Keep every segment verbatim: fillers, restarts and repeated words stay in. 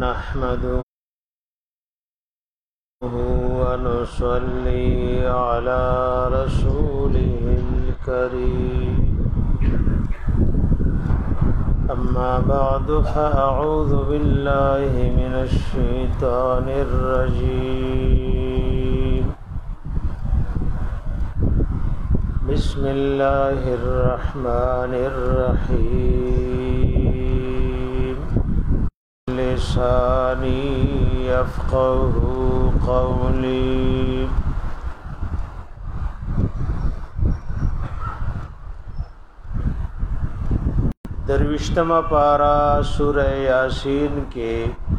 نحمده ونصلي على رسوله الكريم أما بعد فأعوذ بالله من الشيطان الرجيم بسم الله الرحمن الرحيم لساني يفقه قولي دروشتما پارا سورہ یاسین کے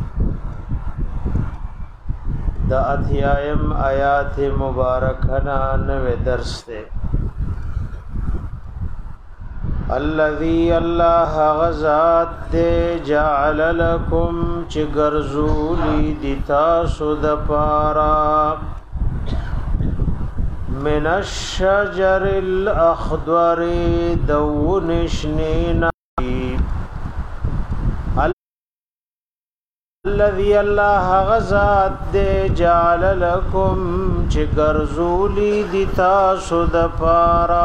دا اتھیائم آیات مبارکنا نوے درس دے الذي الله غزات دے جعل لكم چگرزولی دیتا سود پارا من الشجر الاخضر دونشنینا الذي الله غزات دے جعل لكم چگرزولی دیتا سود پارا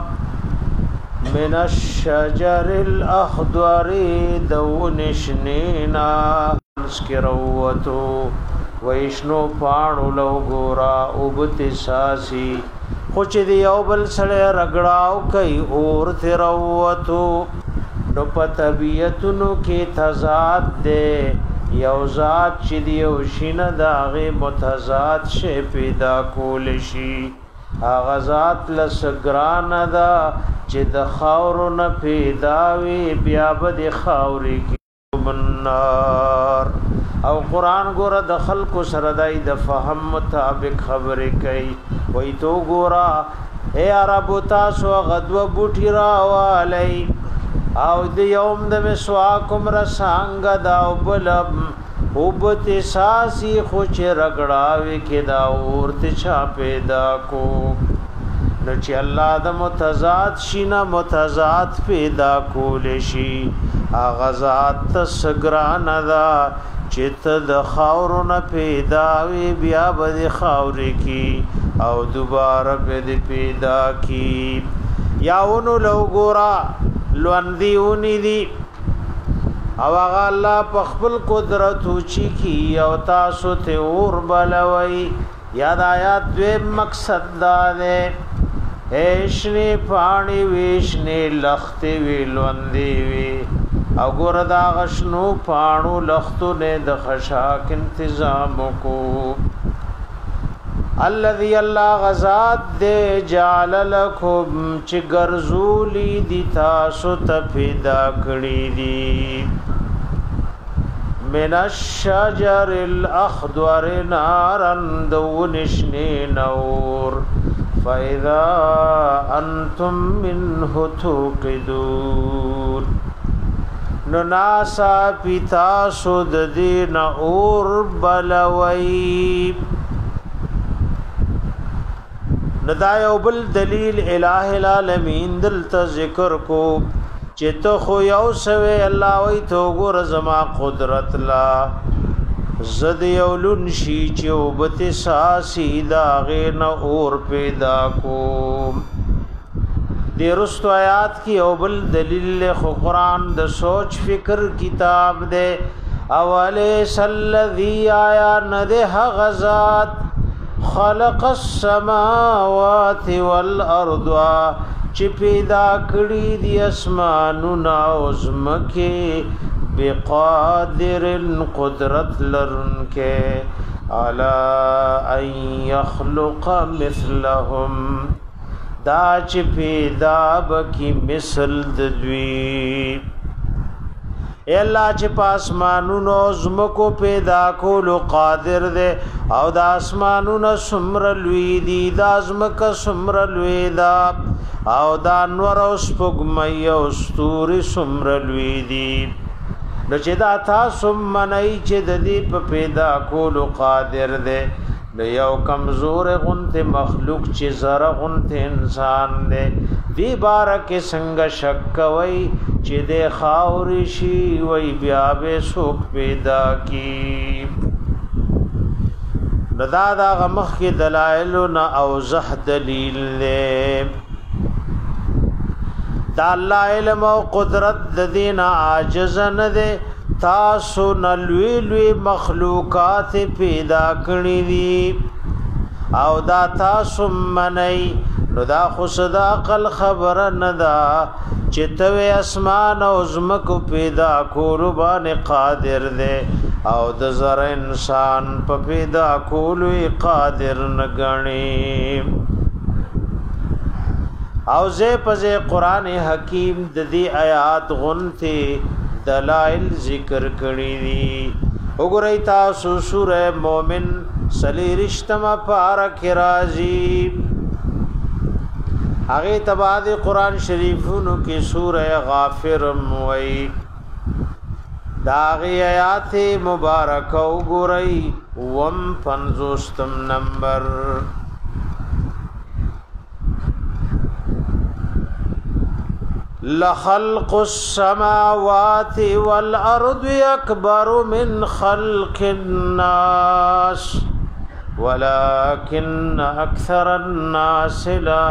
من الشجر الاخضر دونشنینا سکروتو ویشنو پانو لو گورا اوبتساسی خوچ دی اوبل سڑے رگڑاو کئی اور تیروتو نو پا طبیعتنو کی تضاد دے یو ذات چی دیو شین داغی متضاد شے پیدا کولشی آغازات لسگران دا چه د خاورو نه پیداوی بیا به د خاورې کې منار او قران ګوره د خلکو سره دای د فهم مطابق خبرې کوي وای تو ګوره اے عربو تاسو غدو بوټی راوالی او د یوم د مسواکم رسانګ دا وبلم وبت ساسی خو چې رګړاوي کې دا اورته چا پیدا کو نو چې الله د متضاد شینا متضاد پیدا کول شي اغزاد تسګران دا چې ته د خاورو نه پیدا وی بیا به خاورې کی او دوباره به پیدا کی یاونو لوګورا لوندیونی دی او هغه الله په خپل قدرت اوچی کی او تاسو ته اور بلوي یاد آیات دوی مقصد دا ده ایشنی پانی ویشنی لختی وی لوندی وی او ګور دا غشنو پانو لختو نه د خشاک انتظام کو الذي الله غزاد دے جعل لكم چگرزولی دی تاسو تفیدا کړی دی من الشجر الاخضر نارا دونشنی نور فاذا انتم منه توقدون نناسا پیتا سود دین اور بلوی ندایو بل دلیل الہ العالمین دلتا ذکر کو چیتو خو یو سوی اللہ وی تو گور زما قدرت لا زد یولن شی چیو بتی ساسی داغین اور پیدا کو دی رستو آیات کی او بل دلیل خو قرآن د سوچ فکر کتاب دے اولیس الذی آیا ندہ غزات خلق السماوات والارض چی پیدا کړی دی اسمانونه او زمکه بقادر قدرت لرنکه علی ان یخلق مثلهم دا چی پیدا بکی مثل دوی اے اللہ چی پاسمانونو زمکو پیدا کولو قادر دے او دا اسمانونو سمر لوی دی دا زمک سمر لوی دا او دا نور او سپگمی او ستوری سمر لوی دی نو چی دا تا سمنائی چی دا دی پا پیدا کولو قادر دے نو یو کمزور غنت مخلوق چی زر غنت انسان دے دی بارک څنګه شک کوي چې د خاوري شي وای بیا به سوک پیدا کی ندا دا غمخ کی دلائل نا اوضح دلیل له دا الله علم او قدرت د دین عاجز نه ده تاسو نلوی لوی مخلوقات پیدا کړی دي او دا تاسو منئ نو دا خو صدا عقل خبر نه دا چې ته اسمان او زمکو پیدا کولو باندې قادر دی او د زر انسان په پیدا کولو قادر نه غني او زه پزه قران حکیم د دې آیات غنته دلائل ذکر کړی دي وګورئ تاسو سوره مومن سلیرشتما پارک راځي هغه تباد قران شریفونو کې سوره غافر موي داغی آیات مبارک وګورئ وم پنځوستم نمبر لخلق السماوات والارض اکبر من خلق الناس ولكن اكثر الناس لا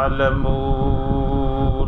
يعلمون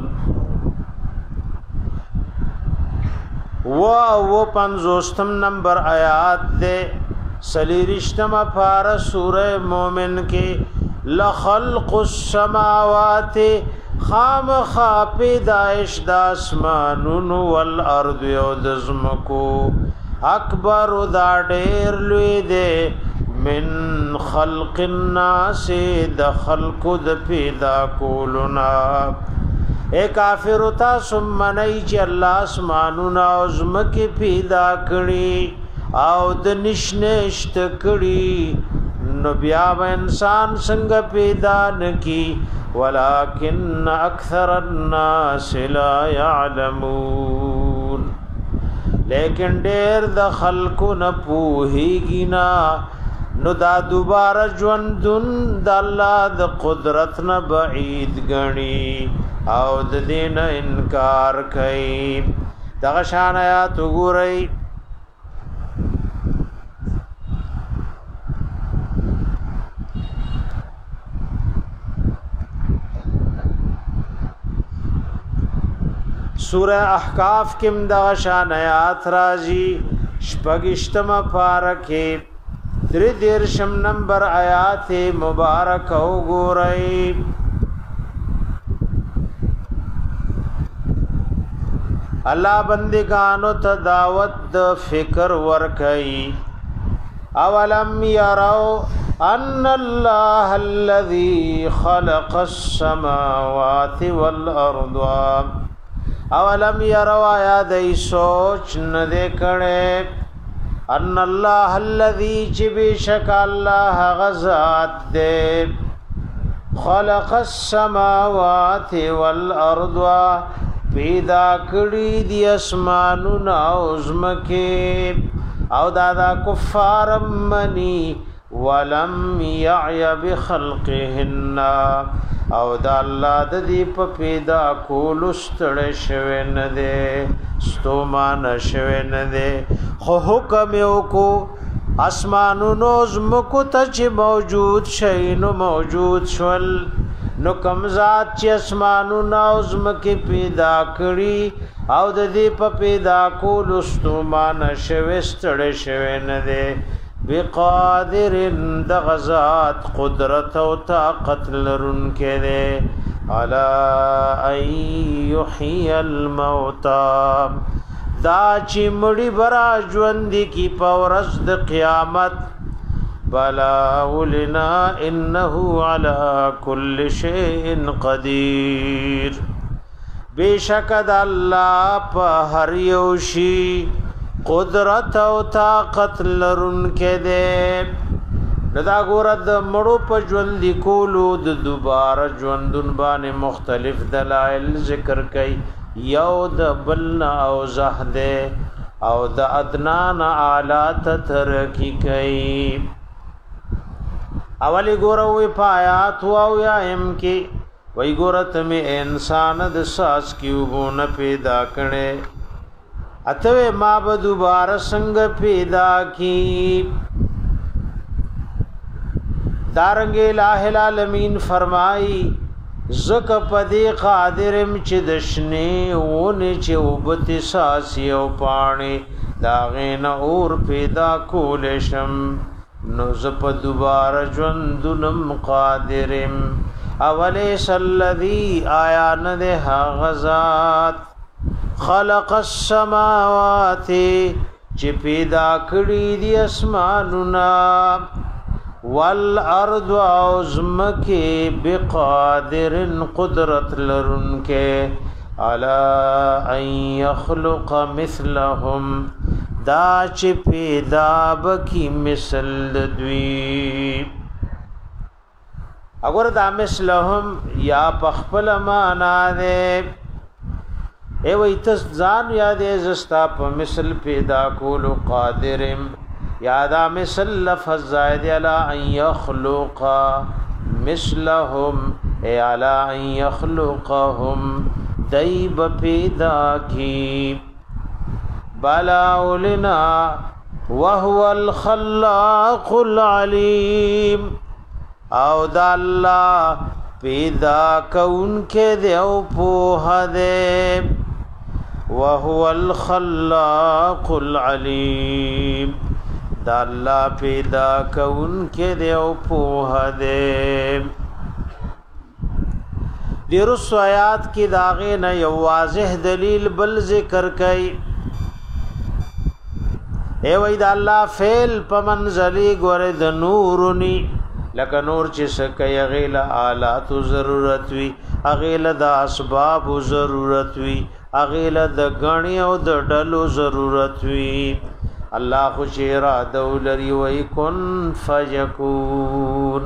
و و پنځوستم نمبر آیات دے سلیرشتم پار سورہ مومن کے لخلق السماوات خام خاپی دائش داسمانون والارض یودزمکو اکبر دا دیر لوی دے من خلق الناس د خلق د پیدا کولنا اے کافر تا سمنای چې الله اسمانونه او زمکه پیدا کړي او د نشنشت کړي نو بیا انسان څنګه پیدا نکی ولکن اکثر الناس لا يعلمون لیکن ډېر د خلقو نه پوهیږي نه نو دا دوباره ژوندون د الله د قدرت نه بعید غني او د دین انکار کوي دغه شان آیات وګورئ سورہ احقاف کم دغه شان آیات راځي شپږشتم پارکه درې دیرشم نمبر آیات مبارک وګورئ الله بندگانو ته دعوت د فکر ورکي اولم يروا ان الله الذي خلق السماوات والارض اولم يروا یا دای سوچ نه کړي ان الله الذي جبشك الله غزاد دے خلق السماوات والارض پیدا کړی دی اسمانونه او زمکه او دادا کفار منی ولم يعي بخلقهن او دا الله د دې په پیدا کول ستړ شوی نه دی ستومان شوی نه دی خو حکم یو کو اسمانونو زمکو ته چې موجود شي نو موجود شول نو کم ذات چې اسمانونو زمکه پیدا کړی او د دې په پیدا کول ستومان شوی ستړ شوی نه دی بقادر د غزات قدرت او طاقت لرون کړي الا ای یحیی الموتى دا چې مړی برا ژوند کی پورز د قیامت بلا ولنا انه على كل شيء قدير بیشک د الله په هر یو شی قدرت او طاقت لرون کې دے ندا ګورد مړو په ژوند کولو د دوباره ژوندون باندې مختلف دلایل ذکر کړي یو د بلنا او زهده او د ادنان آلات ترقی کړي اولی ګوروي پایات او یا ام کې وای ګورت می انسان د ساس کیوبونه پیدا کړي اته ما به دوباره څنګه پیدا کی دارنګ الہ العالمین فرمای زک پدی قادرم چې دشنی ونه چې وبت ساسی او پانی داغین اور پیدا کولشم نو زپ دوباره ژوندنم قادرم اولیس الذی آیا نه غزاد خلق السماوات چې پیدا کړی دی اسمانونه والارض عظمکی بقادر قدرت لرنکے علا ان یخلق مثلهم دا چی پیدا بکی مثل دوی اگر دا مثلهم یا پخپل مانا دے اے وی تزان یادے زستا پا مثل پیدا کولو قادرم یادا مثل لفظ زائد علی ان یخلق مثلهم اے علی ان یخلقهم دیب پیدا کی بلا اولنا وهو الخلاق العلیم او دا اللہ پیدا کون کے دے او پوہ دے وهو الخلاق العلیم دا اللہ پیدا کون کے دے او پوہ دے دی رسو آیات کی داغین یو واضح دلیل بل ذکر کئی اے وی دا اللہ فیل پا منزلی گوری دا نورنی لکه نور چې سکه غیل آلات ضرورت وی اغیل د اسباب ضرورت وی اغیل د غنی او د ډلو ضرورت وی الله خو چې را دولری وی کن فیکون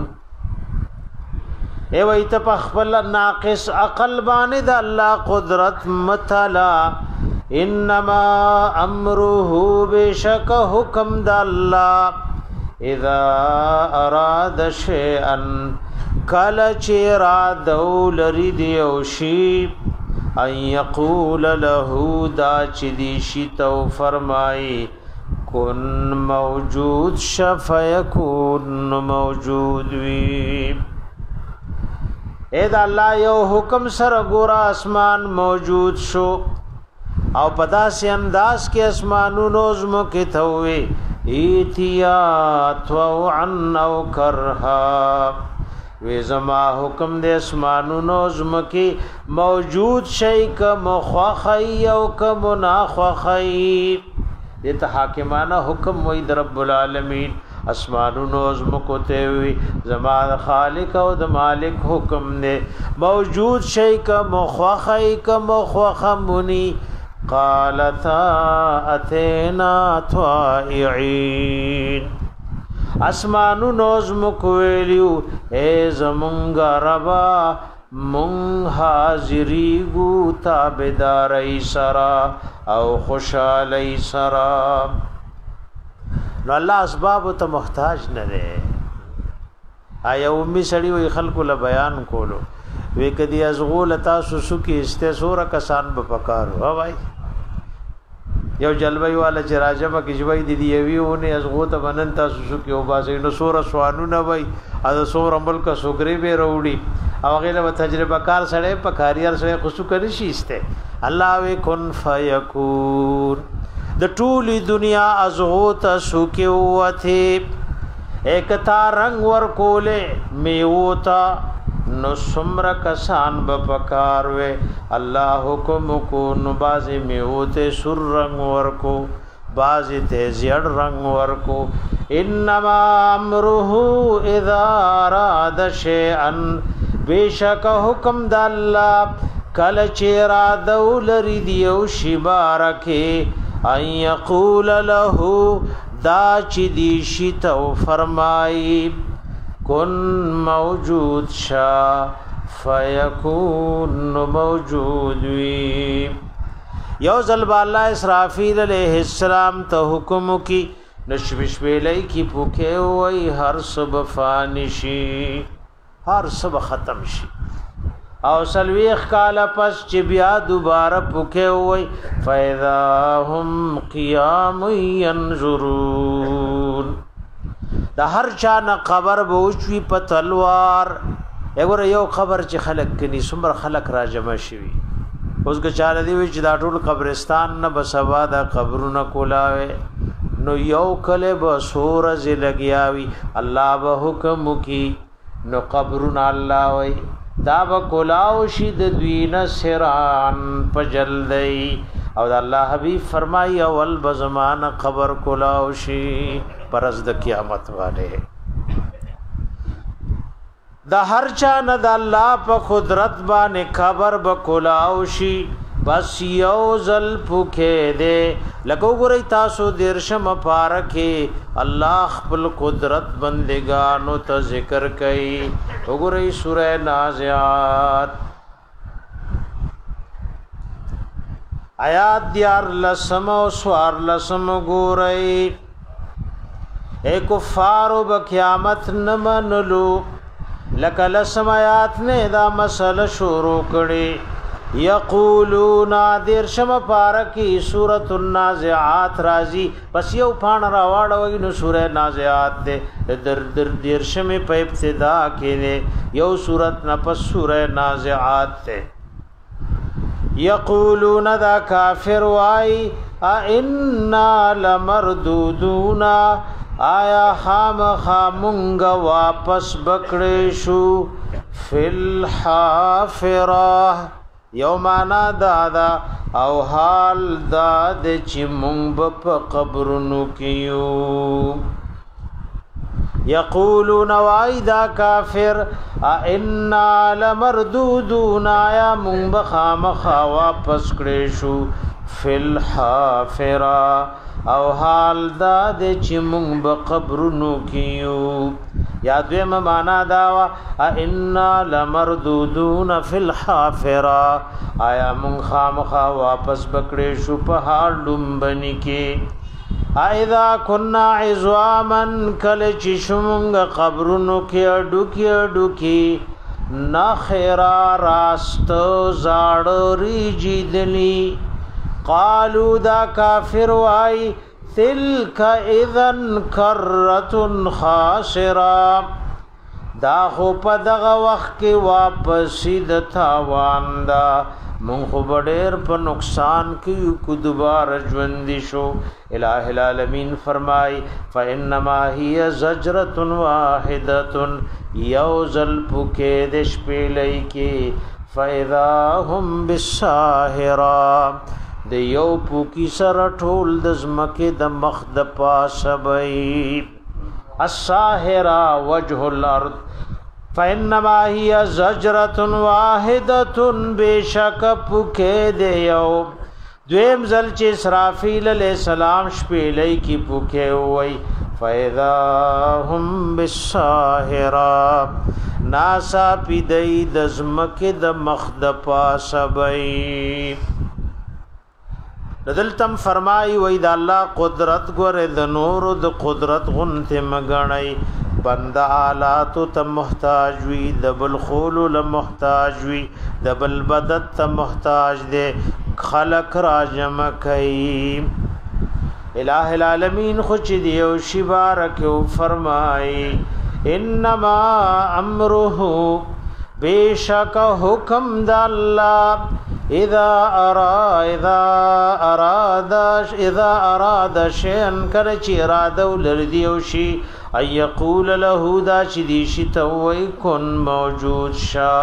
ای وی ته خپل ناقص عقل باندې د الله قدرت متلا انما امره بشک حکم د الله اذا اراد شيئا کل چرا دول ردی او شی ان یقول له دا چدی شی تو فرمای کن موجود شفیکون موجود وی اے دا الله یو حکم سره ګورا اسمان موجود شو او پدا سے انداز کے اسمانونو زمو کې توي ایتیات و عن او کرها وی زما حکم دے اسمانو نوزم کی موجود شئی کا مخواخی او کا مناخواخی دیتا حاکمانہ حکم وی در رب العالمین اسمانو نوزم کو تیوی زما خالق او د مالک حکم دے موجود شئی کا مخواخی کا مخواخمونی قالتا اتینا طائعین اسمانو نوزم کویلیو اے زمونگا ربا مونگ حاضری گو تابداری سرا او خوشالی سرا نو اللہ اسباب تا محتاج نرے آیا امی سڑی وی خلقو لبیان کولو وی کدی ازغول تاسو سکی استے سورا کسان بپکارو ہاں بھائی یو جلوی والا چې راجمه کې جوی دی دی ویونه ازغو ته بنن تاسو سکی او باسي نو سور سوانو نه وای از سور عمل کا سوګری به وروړي او غیله تجربه کار سره په کاریار سره خصو کړی شيسته الله وی کن فیکون د ټولی دنیا ازغو ته سکی وته ایکتا رنگ ور کوله میوتا نو سمر کسان بپکار وے اللہ حکم کو نو بازی میوتے سر رنگ ورکو بازی تے زیڑ رنگ ورکو انما امرہو اذا راد شیئن بیشک حکم دا اللہ کل چیرا دولری دیو شبارکے ان یقول لہو دا چی دیشی تو فرمائی کن موجود شا فیکون موجود وی یو ظلب اللہ اسرافیل علیہ السلام تا حکم کی نشبش بیلی کی پوکے ہوئی ہر صبح فانشی ہر صبح ختم شی او سلویخ کالا پس چې بیا دوباره پوکه وای فاذا هم قیام ينظرون دا هر چا نه خبر به وشوي په تلوار وګوره یو خبر چې خلق کني څومره خلق را جمع شي اوس ګچاله دی چې دا ټول قبرستان نه بسوا دا قبرونه کولاوي نو یو کله به سورز لګیاوي الله به حکم کی نو قبرونه الله وای دا به کولاو شي د دوینه سران په جلدی او د الله حبیب فرمایي اول بزمان قبر کولاو شي پرز د قیامت باندې د هر چا نه د الله په قدرت باندې قبر به کولاو شي بس یو زل پوکه دے لگو گرئی تاسو درشم پارکے اللہ خپل قدرت بندگانو تا ذکر کئی گرئی سورہ نازعات آیات دیار لسم و سوار لسم گرئی اے کفارو بقیامت نمنلو لکا لسم آیات نے دا مسئلہ شروع کری یقولون دیر شم پارکی سورۃ النازعات رازی بس یو پان راواړوي نو سورۃ نازعات دے در در دیر شم په ابتدا کې یو سورۃ نه پس سورۃ نازعات دے یقولون دا کافر وای ائنا لمردودون آیا خام خامنگ واپس بکړې شو فل حافرہ یومانا دادا او حال داد چی مونگ په قبرونو کیو یقولون وایدا کافر ائنا لمردودون آیا مونگ بخام خوا پس کړې شو فل حافرہ او حال داد چی مونگ بقبرونو کیو یا دویم مانا داوا ائنا لمردودون فی الحافرہ آیا من خامخا واپس بکڑے شو پہاڑ لنبنی کے اذا کننا عظاما کل چشمنگ قبرنو کے اڈو کی اڈو کی نخیرا راست زاڑی جیدلی قالو دا کافر وائی تلک اذن کرت خاسرا دا خو په دغه وخت کې واپسی د تاوان دا مونږ خو ډېر په نقصان کې کو دوباره ژوند شو الٰه العالمین فرمای فانما هي زجرة واحده یوزل پوکې د شپې لای کې فاذا هم بالساهرا د یو پوکی سره ټول د زمکه د مخ د پاسبای الساهرا وجه الارض فانما هي زجرة واحده بشک پوکه د یو دویم زل چې اسرافیل علیہ السلام شپېلې کی پوکه وای فاذا هم بالساهرا ناسا پیدای د زمکه د مخ د پاسبای ندلتم فرمای وای د الله قدرت ګره د نور د قدرت غنته مګنای بندا حالات ته محتاج وی د بل خول له محتاج وی د بل بدت ته محتاج دے خلق را جمع کای الٰه العالمین خو چې دیو شی بارک فرمای انما امره بیشک حکم د الله اذا ارا اذا اراد اذا اراد شيئا کرچ اراده ولردی او شی اي يقول له دا چې دی شي توي کن موجود شا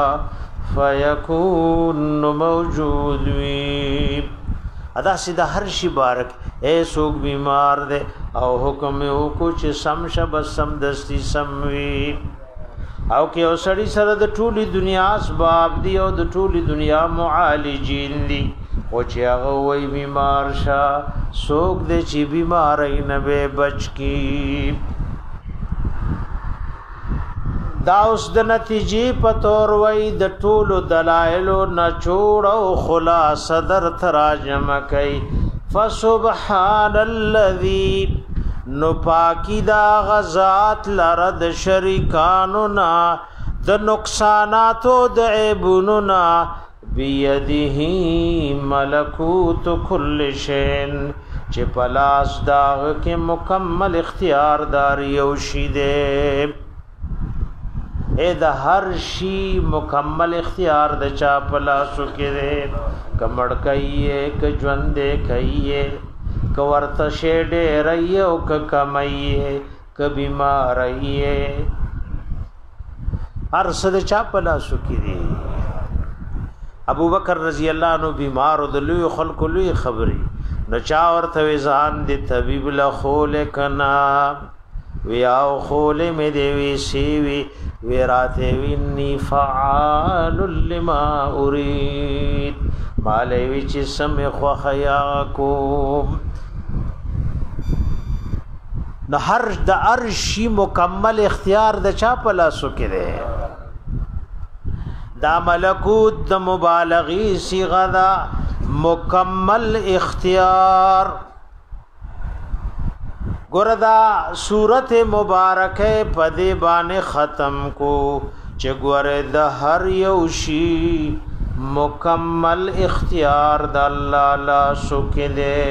فيكون موجود وي ادا سیدا هر شی بارک اے سوک بیمار دے او حکم او کچھ سم شب سم دستی سموی او کې اوسړی سره د ټولي دنیا اسباب دی او د ټولي دنیا معالجین دي او چې هغه وای بیمار شه سوک دې چې بیمارای نه به بچ کی دا اوس د نتیجې په تور وای د ټولو دلایل نه چوڑ او خلاصه در تراجم کوي فسبحان الذي نو پاکی دا غزات لرد شریکانو نا د نقصاناتو د عیبونو نا بیده ملکوت کل شین چې پلاس داغ کې مکمل اختیار داری او شی دے اے د هر شی مکمل اختیار د چا پلاسو کې دے کمړ کایې ک ژوند کایې ک ورته شډه رایو ک کمایې ک بیمارایې هر څه د چا پلاسو کې دے ابو بکر رضی اللہ عنہ بیمار د لوی خلق لوی خبري نو چا ورته ځان دې طبيب له خول کنا ویاو خول مې دی وی سی وی وراته ویني فعال لما اريد مالې وی چې سم خو خیا کو د هر د ارشي مکمل اختیار د چا په لاسو کې دی دا ملکوت د مبالغی صیغه دا مکمل اختیار ګوردا صورت مبارکه پدې باندې ختم کو چې ګوره د هر یو شی مکمل اختیار د الله لا سکله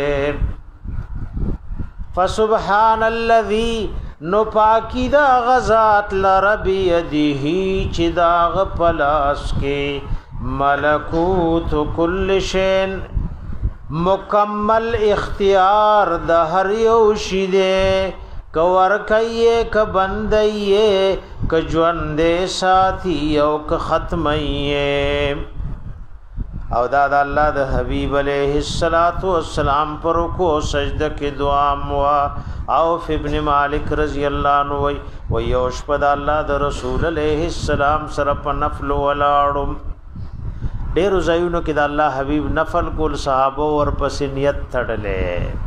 فسبحان الذي نو پاکی دا غزات لربی یده چی دا غپلاس کے ملکوت کل شین مکمل اختیار دا هر یو شیدے کور کئیے کبندئیے کجوندے ساتھی او کختمئیے او دا دا اللہ دا حبیب علیہ السلام پر کو سجدہ کی دعا موا اوف ابن مالک رضی اللہ عنہ وی ویوش پد اللہ دا رسول علیہ السلام سر پا نفل ولاړم ډیر زایونو کې دا الله حبیب نفل کول صحابه ور پس نیت تړلې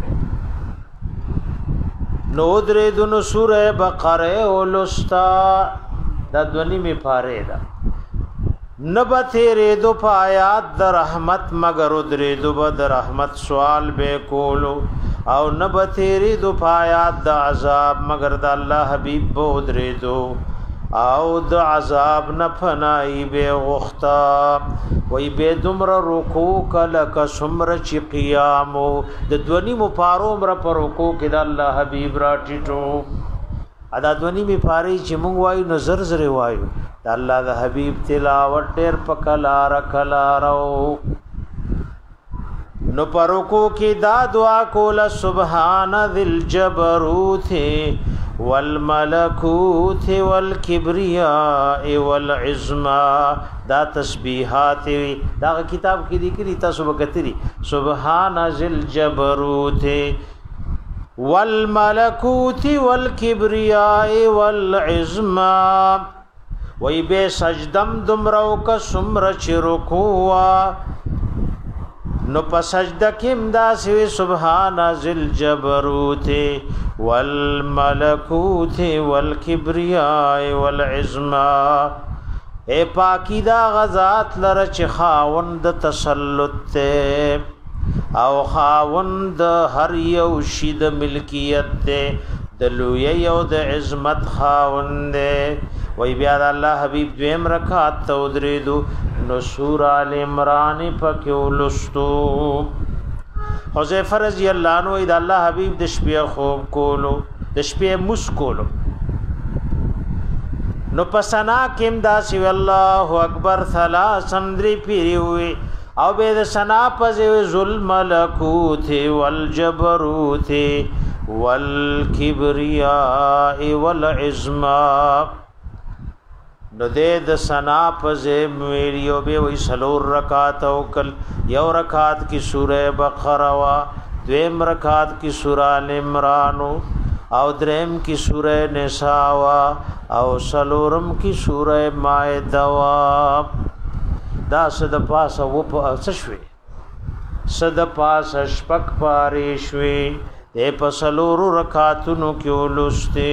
نو درې دونو سوره بقره ولستا دا دونی می پاره دا نبته ری دو پایات د رحمت مگر درې دو بد رحمت سوال به کولو او نبته ری دو پایات د عذاب مگر د الله حبیب بو درې دو او د عذاب نفنای به غختا وی به دمر رکوع کله کسمر چی قیامو د دونی مپارو مر پر رکوع کې د الله حبیب را ټیټو ادا دونی می پاری چې مونږ وایو نظر زره وایو د الله د حبیب تلاوت ډیر پکلار کلارو نو پرکو کی دا دعا کولا سبحان ذل جبروت والملکوت والکبریاء والعظما دا تسبیحات دا کتاب کی لیکلی تاسو وکتری سبحان ذل جبروت والملکوت والکبریاء والعظما وی بے سجدم دمرو کا سمر چرکوا نو پا سجدہ کم دا سوی سبحان ذل جبروت والملکوت والکبریاء والعظما اے پاکی دا غزات لرچ خاوند تسلط تے او خاوند هر یو شید ملکیت تے دلوی او د عظمت خاوند وی بیا د الله حبیب دویم رکعت تو دریدو نو سورہ آل عمران پکې ولستو حذیفه رضی الله عنه د الله حبیب د شپې خوب کولو د شپې مس کولو نو پسنا کېم داسې الله اکبر ثلاث اندری پیری وی او به د سنا پځې ظلم ملکوت والجبروت والکبریاء والعظما نو دې د سنا پځې ویډیو به وی سلور رکعات او کل یو رکعات کی سوره بقره وا دویم رکعات کی سوره ال عمران او دریم کی سوره نساء وا او سلورم کی سوره مائده وا دا صد پاسه و په شوي صد پاسه شپک پاره شوي دې په سلور رکعاتونو کې ولسته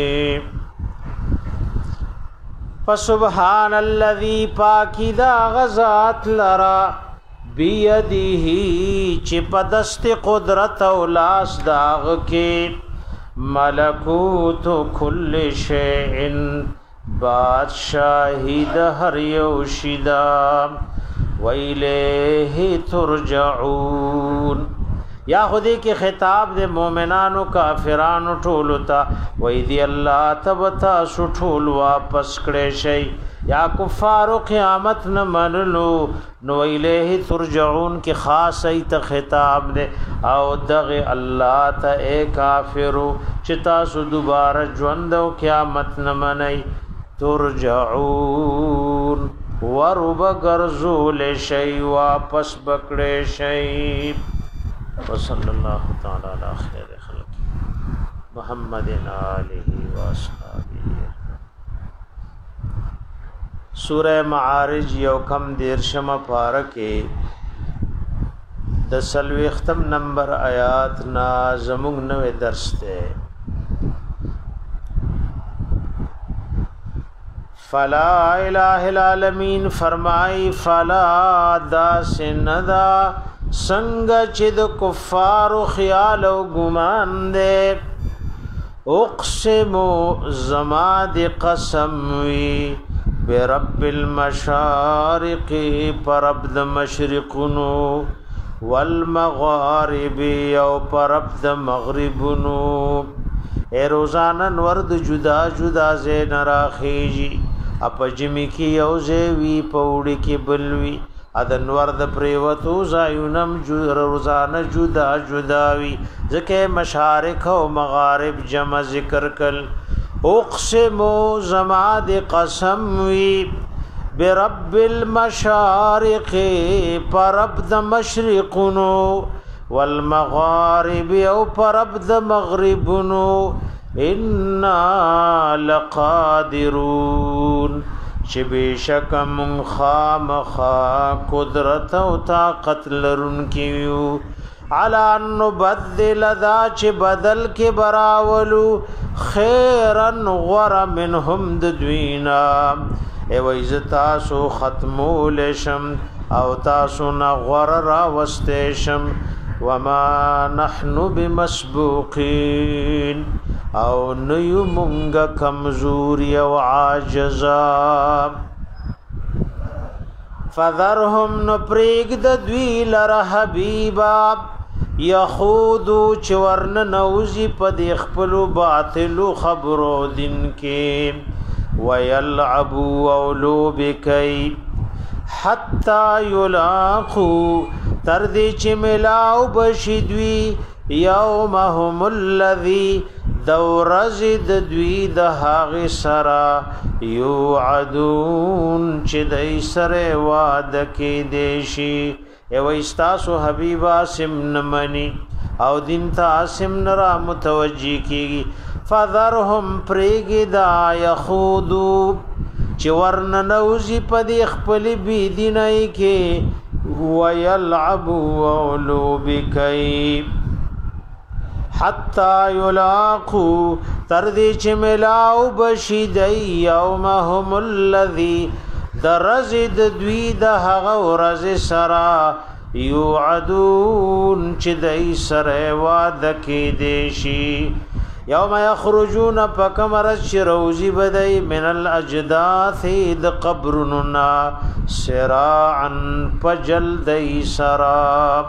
فسبحان الذي پاکی دا غزات لرا بیده چی پدست قدرت او لاس داغ کے ملکوت کل شیئن بادشاہی د هر یو شیدا ویلیه ترجعون یا خودی کی خطاب دے مومنانو کافرانو ټولو ته وای دی الله تبتا سټول واپس کړي شي یا کفارو قیامت نه منلو نو الیه ترجعون کی خاص ایت خطاب دے او دغه الله ته اے کافرو چتا سو دوباره ژوند او قیامت نه منئ ترجعون ورب گرزول شی واپس بکڑے شی وصلی اللہ تعالی علی خیر خلق محمد آلہ واصحابہ سورہ معارج یو کم دیرشم پارکے د سلویختم نمبر آیات نا زمونږ نوې درس ته فلا الہ العالمین فرمائی فلا دا سندا سنگ چد کفار خیال و گمان دے اقسمو زماد قسموی برب المشارق پرب د مشرقنو والمغارب او پرب د مغربنو اے روزانہ ورد جدا جدا زین راخیجی اپ جمی کی یوزے وی پوڑی کی بلوی ادن ورد پریوتو زایونم روزانہ جدا جداوی ذکے مشارق و مغارب جمع ذکر کل اقسمو زماد قسم وی برب المشارق پرب د مشرقنو والمغارب او پرب د مغربنو انا لقادرون چې بشک من خام خا قدرت او طاقت لرون کیو علا نبدل ذا چې بدل کې براولو خیرن غور منهم د دوینا ای وایز تاسو ختمول شم او تاسو نا غور را وستشم وما نحن بمسبوقین او نیو مونگا کمزوری و عاجزا فذرهم نپریگ دوی لر حبیبا یخودو چورن نوزی پا دیخپلو باطلو خبرو دن کے ویلعبو اولو بکی حتی یلاقو تردی چی ملاو بشدوی یومهم الذی دورزد دوی د هاغ سرا یوعدون چې دای سره وعده کې دیشي او استاسو حبیبا سم نمنی او دین تا سم نرا متوجی کی فذرهم پریګدا یخودو چې ورن نوزی پدې خپل بی دینای کې ویلعب اولو بکی حتی یلاقو تردی چه ملاو بشیدی یومهم الذی درزد دوی ده هغه ورځ سرا یوعدون چې دای سره وعده کې دیشي یوم یخرجون پکمرت شروزی بدای من الاجداث د قبرنا سراعا پجلدی سرا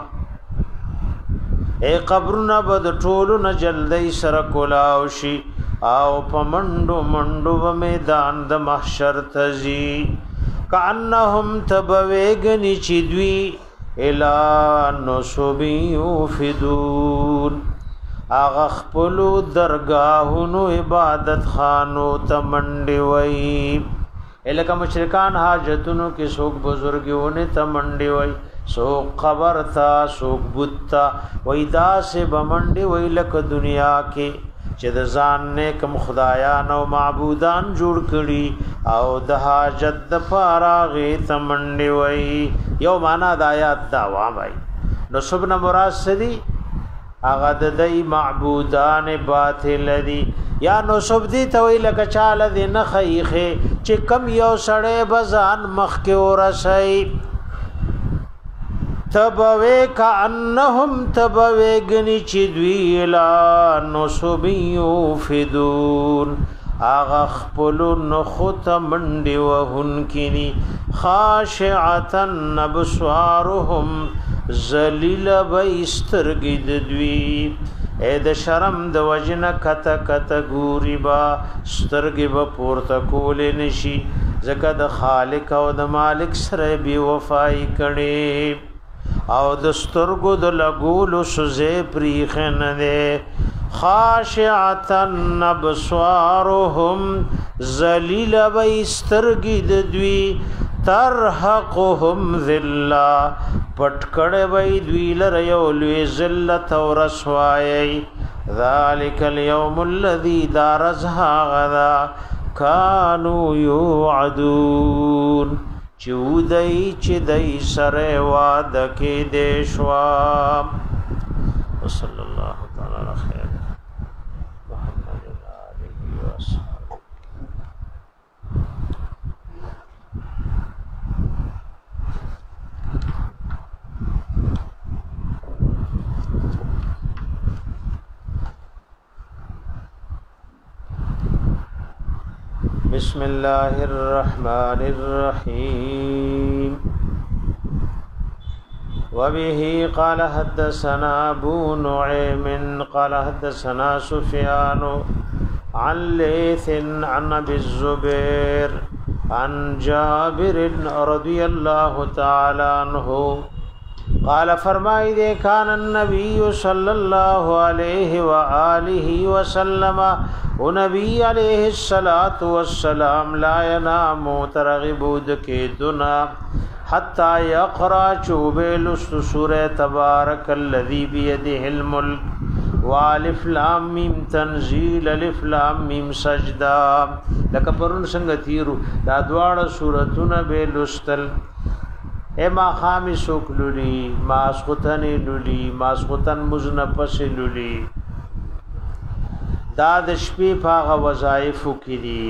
اے قبرنا بد ټولو نه جلدی سره کولاو شي او پمنډو منډو و میدان د محشر تزي کانهم تبویگنی چدوی الا نصبیو فدون اغه خپلو درگاهونو عبادت خانو تمنډي وای الکه مشرکان حاجتونو کې څوک بزرګونه تمنډي وای سوک قبر تا سوک بوتا ویدا سے بمنڈی ویلک دنیا کے چې د ځان نه کوم خدایان او معبودان جوړ کړي او د حاجت د فارغه تمنډي وای یو معنا د آیات دا وای نو سبن مراد سدي اغه د دای معبودان باطل دي یا نو سب دي توي لک چاله دي نه خيخه چې کم یو سړی بزان مخ کې ورسای تبوی کا انهم تبوی گنی چی دوی لا نصبیو فدون آغا خپل نخوت منډي وهن کینی خاشعتن ابصارهم ذلیل بیسترګي د دوی اے د شرم د وجن کت کت ګوري با سترګي به پورته کول نشي زکه د خالق او د مالک سره بي وفای کړي او د سترګو د لګول سوزه پریخن ده خاشعتن ابصارهم ذلیل بیسترګي د دوی ترحقهم ذلہ پټکړه وای دوی لره یو لوی ذلت او رسوایی ذالک اليوم الذي دارزها غدا كانوا يوعدون چودای چې دای سره وعده کې دیشوا صلی الله تعالی علیه خیر محمد علیه وسلم. بسم الله الرحمن الرحيم وبه قال حدثنا ابو نعيم قال حدثنا سفيان عن ليث عن ابي الزبير عن جابر رضي الله تعالى عنه قال فرمائے دے کان النبی صلی اللہ علیہ وآلہ وسلم و نبی علیہ الصلوۃ والسلام لا ینام ترغبود کے دنا حتی یقرا چوبل سورہ تبارک الذی بیدہ الملک والف لام میم تنزیل الف لام میم سجدہ لکه پرون څنګه تیرو دا دواړه سورتونه به لستل اے ما خامی سوک لولی ماسخوتن لولی ماسخوتن مزنپس لولی داد شپی پاغ وظائفو کی دی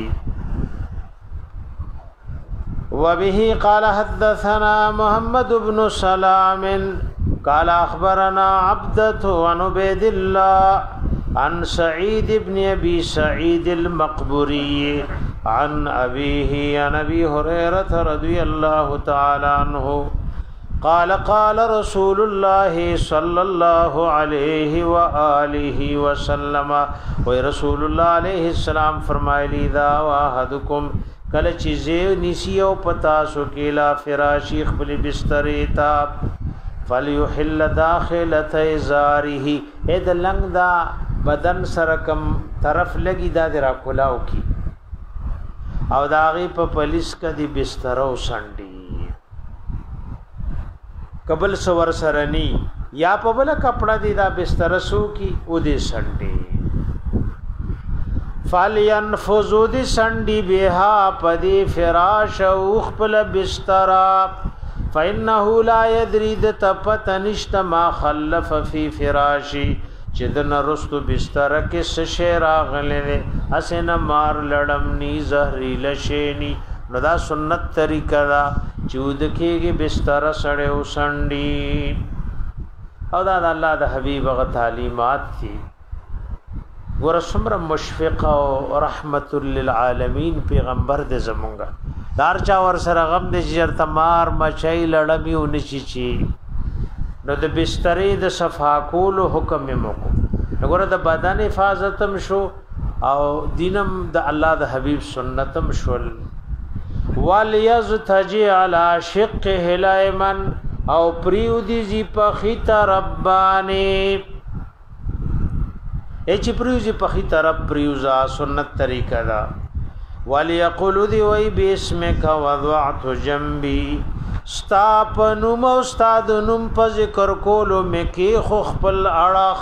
وبه قال حدثنا محمد بن سلام قال اخبرنا عبدة عن عبيد الله عن سعيد بن ابي سعيد المقبري عن أبيه عن أبي هريرة رضي الله تعالى عنه قال قال رسول الله صلى الله عليه وآله وسلم ورسول الله عليه السلام فرمائے لی دا واحدکم کل چیزے نسیو پتاسو کیلا فراشی خبل بستری تاب فلیحل داخلت ازاره اید لنگ دا بدن سرکم طرف لگی دا درا کلاو کی او داغي په پولیس کدي بستر او سنډي قبل سور سرني یا په بل کپڑا دي دا بستر سو کی او دي سنډي فالينفذو دي سنډي بها پدي فراش او خپل بستر فانه لا يدري د تپتنشت ما خلف في فراشي چې د نرستو بستر کې سشه راغلې اسنه مار لړم ني زهري لشيني نو دا سنت طریقه دا چود کېږي بستر سړې وسنډي او دا د الله د حبيب غ تعلیمات دي ورسمره مشفق او رحمت للعالمین پیغمبر د زمونږه دار چا ور سره غم د جر تمار مچای لړمی ونشي چی نو د بسترې د صفا کول حکم موکو وګوره د بدن حفاظتم شو او دینم د الله د حبیب سنتم شول والیزتجی علی شقه الایمن او پریو دی زی په خیتا ربانی اچ پریو زی په خیتا رب پریوزا سنت طریقہ دا وليقول دی وی بسمک وضعت جنبی ستا پنوم استاد نوم په ذکر کولو مکی خو خپل اړه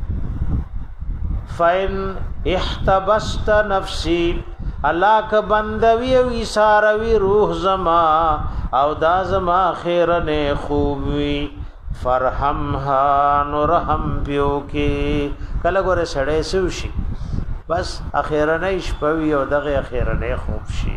فین احتبست نفسی الله ک بندوی او اشاروی روح زما او دا زما خیر نه خوبی فرحمها نورهم بیو کی کله ګوره سړې سوشي بس اخیرنه شپوی او دغه اخیرنه خوب شي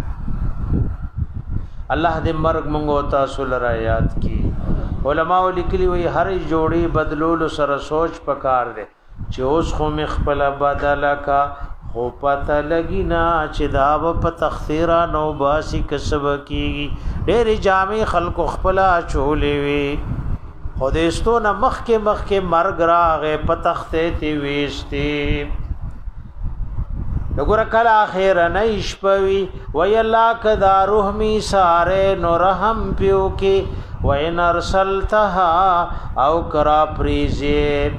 الله دې مرګ مونږ تاسو لرا یاد کی علماء لیکلي وي هر جوړي بدلول سره سوچ پکار دي چې اوس خو مخبل بدل کا خو پته لګی نه چې دا په تخسیرا نو باسی کسب کیږي ډېر جامع خلق خپل چولې وي خو دېستو نه مخ کې مخ کې مرګ راغې په تخته تی وېستې وګوره کله اخر نه شپوي وی الله کدا روح می ساره نو رحم پیو کې وین ارسلتها او کرا پریزه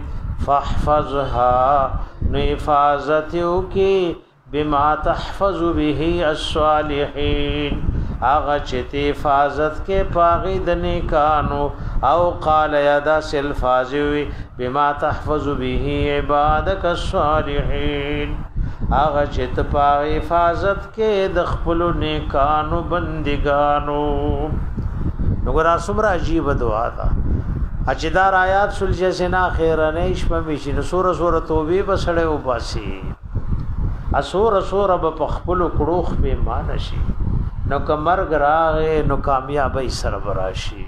فاحفظها نو حفاظتو کې بما تحفظ به الصالحین اغه چې حفاظت کې پاغي د نیکانو او قال یدا سلفازوی بما تحفظ به عبادک الصالحین اغه چې ته په حفاظت کې د خپل نیکانو بندګانو وګوره څومره عجیب دعا ده اجدار آیات سلجه سنا خیرنه شپه مشي نو سوره سوره توبه بسړې او باسي اسوره سوره په خپل کړوخ په مان شي نو کمرګ راغې نو کامیابی سره براشي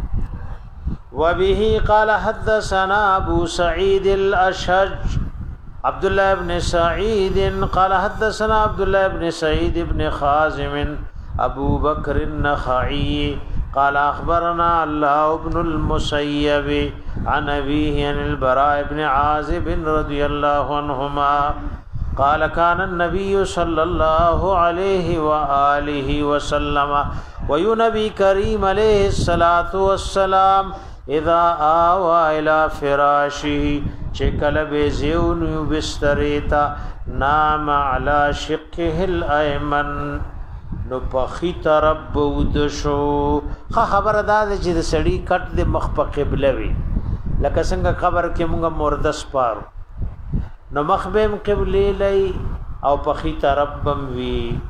وبه قال حدثنا ابو سعيد الاشج عبد الله بن سعيد قال حدثنا عبد الله بن سعيد بن خازم ابو بكر النخعي قال اخبرنا الله بن المسيب عن ابيه عن البراء بن عازب رضي الله عنهما قال كان النبي صلى الله عليه واله وسلم وينبي كريم عليه الصلاه والسلام اذا آوى الى فراشه چکل بیزیون یو بستریتا نام علا شقه الایمن نو پخی طرف بودشو خا خبر داده چې د سړی کټ د مخ په قبله وي لکه څنګه قبر کې مونږه مرده سپارو نو مخ به قبله لای او پخی طرف بم وی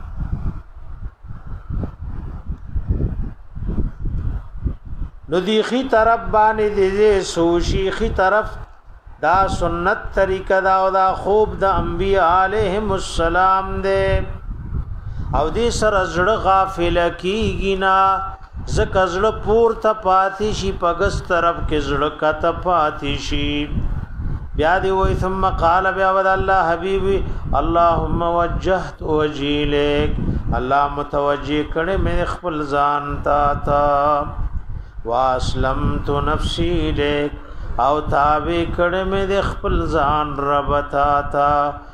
نو دی خی طرف باندې دې سوشي خی طرف دا سنت طریقہ دا او دا خوب د انبیاء علیهم السلام دے او دې سره زړه غافل کیږي نا زکه زړه پورته پاتې شي پګس طرف کې زړه کته پاتې شي بیا دی وای ثم قال بیا ود الله حبیبی اللهم وجهت وجیلک الله متوجه کړه مې خپل ځان تا تا واسلمت نفسی لک او تابع کړه مې د خپل ځان رب تا تا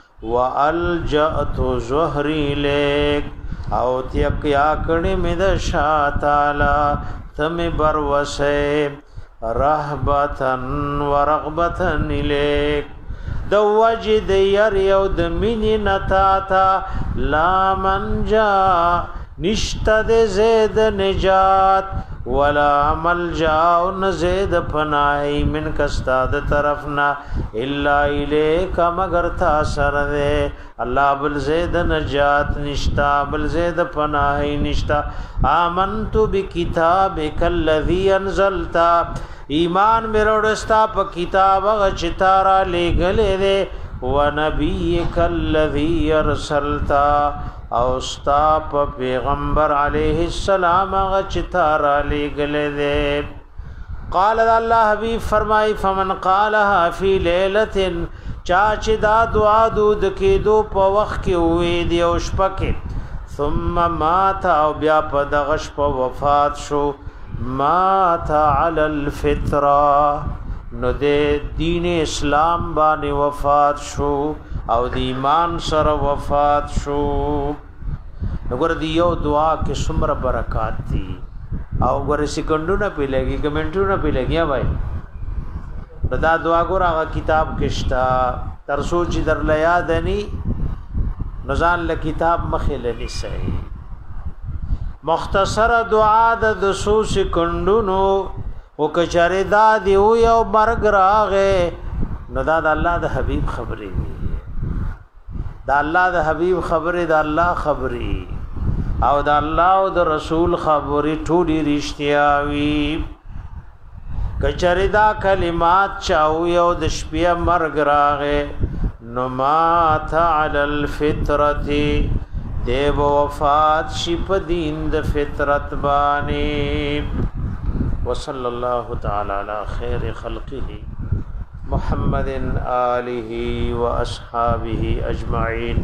والجأت ظهري لک او تیک یا کړه مې د شاتالا تم بروسه رهبتن ورغبتن لک د وجد ير یو د مینې نتا تا لا منجا نشته د زید نجات ولا ملجا نزید پناهی من کستاد طرفنا الا الیک مگر تا سر دے الله بل زید نجات نشتا بل زید پناهی نشتا آمنت بکتابک الذی انزلتا ایمان میروڑستا په کتاب غچتارا لګلې دے و نبیک الذی ارسلتا او ستا په پیغمبر علیه السلام غچتار علی گله دے قال الله حبیب فرمای فمن قالها فی لیلۃ چاچ دا دعا دود کې دو په وخت کې وې دی او شپکه ثم مات او بیا په دغش په وفات شو مات علی الفطره نو د دین اسلام باندې وفات شو او د ایمان سره وفات شو وګوره دی یو دعا کې څومره برکات دي او وګوره سکندونه په لګي کمنټونه په لګي وای دا دعا ګوره هغه کتاب کې شتا تر سوچ در ل یاد ني نزان له کتاب مخه لني صحیح مختصر دعا د سو سکندونو او کچاره دا دی یو مرګ راغې نو دا د الله د حبيب خبرې دي دا الله د حبيب خبره دا الله خبري او دا الله او د رسول خبري ټولي رښتیا وي کچره دا کلمات چاو یو د شپې مرګ راغې نو مات علی الفطرت دیو وفات شي په دین د فطرت باندې وصلی الله تعالی علی خیر خلقه محمد آله وأصحابه أجمعين.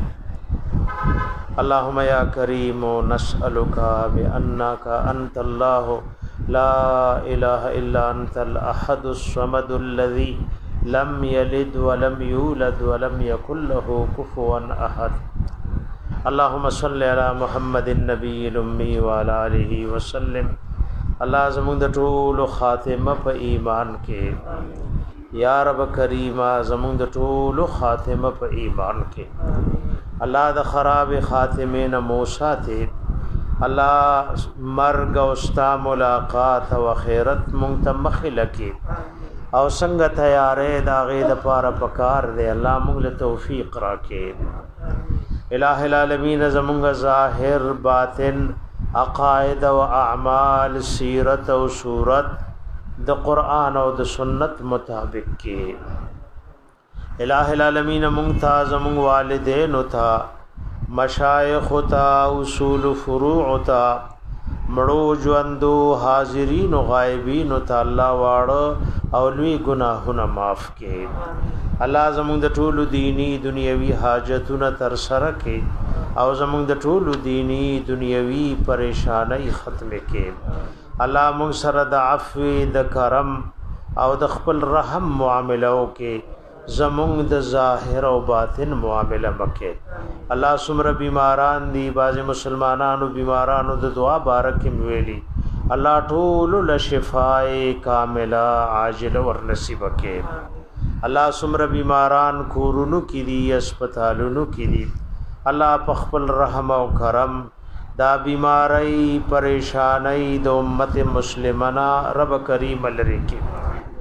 اللهم يا كريم نسألك بأنك أنت الله لا إله إلا أنت الأحد الصمد الذي لم يلد ولم يولد ولم يكن له كفوا أحد. اللهم صل على محمد النبي الأمي وعلى آله وسلم. الله زمون د ټول خاتمه په ایمان کې، یا رب کریمه زمون د ټول خاتمه په ایمان کې. الله د خراب خاتمه نه موساته، الله مرګ او ستا ملاقات او خیرت مونږ ته مخله کې او څنګه تیارې دا غې د پاره پکار دی. الله مونږ له توفیق راکې. الہ العالمین زمونږ ظاهر باطن عقائد و اعمال سیرت و صورت د قرآن او د سنت مطابق کی. الہ العالمین ممتاز مونږ والدین تا مشایخ تا اصول فروع تا مړو ژوندو حاضرین او غایبین تا الله واړه او لوی گناهونه معاف کړي. الله زمونږ د ټولو دینی دنیوي حاجتونه تر سره کړي او زمونږ د ټولو دینی دنیوي پریشانای ختم کړي. الله مونږ سره د عفو د کرم او د خپل رحم معاملو کې زمونږ د ظاهر او باطن معامله مکه. الله سمره بیماران دی، باز مسلمانانو بیمارانو د دعا بارک ویلی، الله ټول له شفای کامله عاجله ور نصیب کړي. الله سمره بیماران کورونو کې دي، هسپتالونو کې دي، الله په خپل رحم او کرم دا بیماری پریشانی د امت مسلمانه رب کریم لری کې.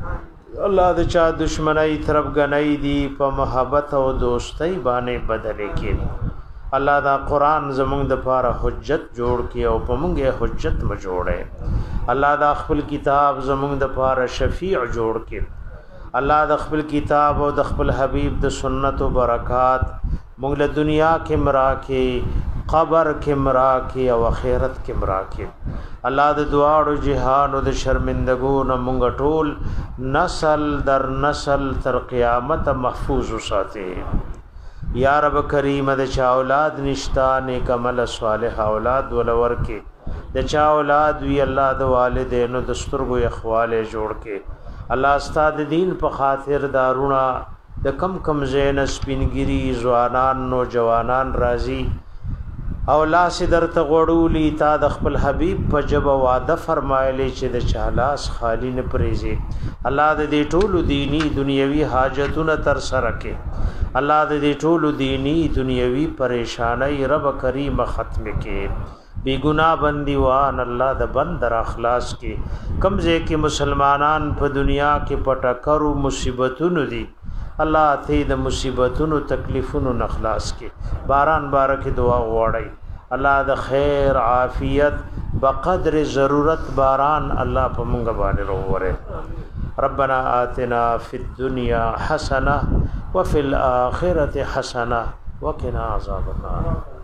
الله د چا دشمنی طرف غنۍ دی په محبت او دوستۍ باندې بدلې کې. الله دا قران زمونږ د پاره حجت جوړ کې او په مونږه حجت م جوړه. الله دا خپل کتاب زمونږ د پاره شفیع جوړ کې. الله د خپل کتاب او د خپل حبیب د سنت او برکات مونږ له دنیا کې مرا کې، قبر کې مرا کې او آخرت کې مرا کې. الله د دعاړو جهان او د شرمندګو نه مونږ ټول نسل در نسل تر قیامت محفوظ وساتي. یا رب کریم د چا اولاد نشتا نیک عمل صالح اولاد ولور کې، د چا اولاد وی الله د والدینو د سترګو اخواله جوړ کې. الله استاد دین په خاطر دارونا د کم کم زین سپینګری ځوانان نوجوانان راضی او لاس درته غړولی تا د خپل حبیب په جب وعده فرمایلی چې د چالاس خالی نه پریزي. الله د دې ټولو دینی دنیوي حاجتونه تر سره کې، الله د دې ټولو دینی دنیوي پریشانای رب کریم ختم کې. بی گناہ بندیوان الله د بندر اخلاص کې کمزه کې مسلمانان په دنیا کې پټکرو مصیبتونو دي، الله ته د مصیبتونو تکلیفونو نخلاص کې. باران بارک دعا غواړي، الله د خیر عافیت بقدر ضرورت باران الله په مونږ باندې وروره. ربنا آتنا فی الدنیا حسنه وفي الاخره حسنه وقنا عذاب النار.